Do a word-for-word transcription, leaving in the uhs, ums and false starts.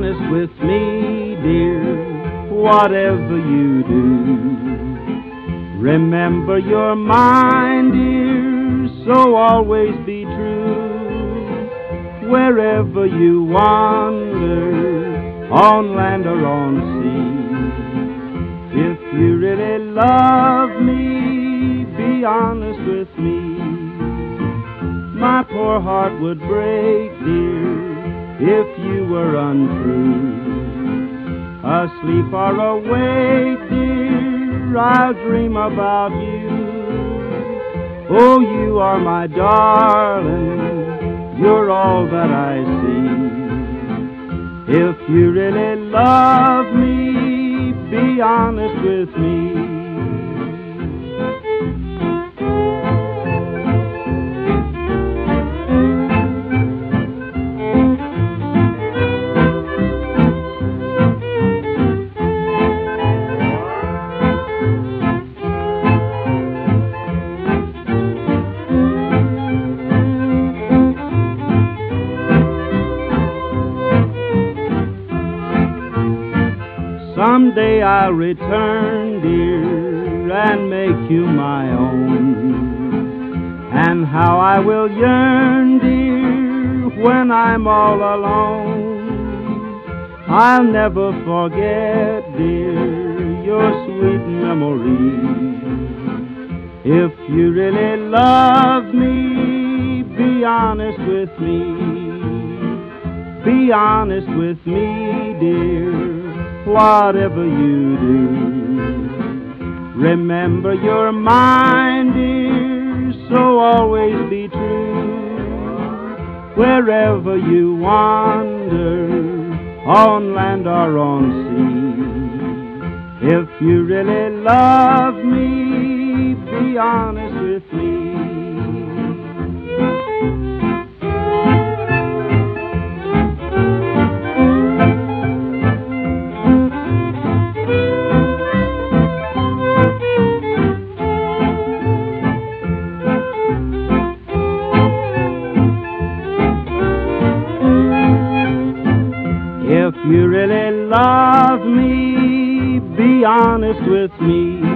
honest with me, dear, whatever you do. Remember you're mine, dear, so always be true. Wherever you wander, on land or on sea, if you really love me, be honest with me. My poor heart would break, dear, if you were untrue. Asleep or awake, dear, I'll dream about you. Oh, you are my darling, you're all that I see. If you really love me, be honest with me. Someday I'll return, dear, and make you my own. And how I will yearn, dear, when I'm all alone. I'll never forget, dear, your sweet memory. If you really love me, be honest with me. Be honest with me, dear, whatever you do. Remember you're mine, dear, so always be true. Wherever you wander, on land or on sea, if you really love me, be honest with me. If you really love me, be honest with me.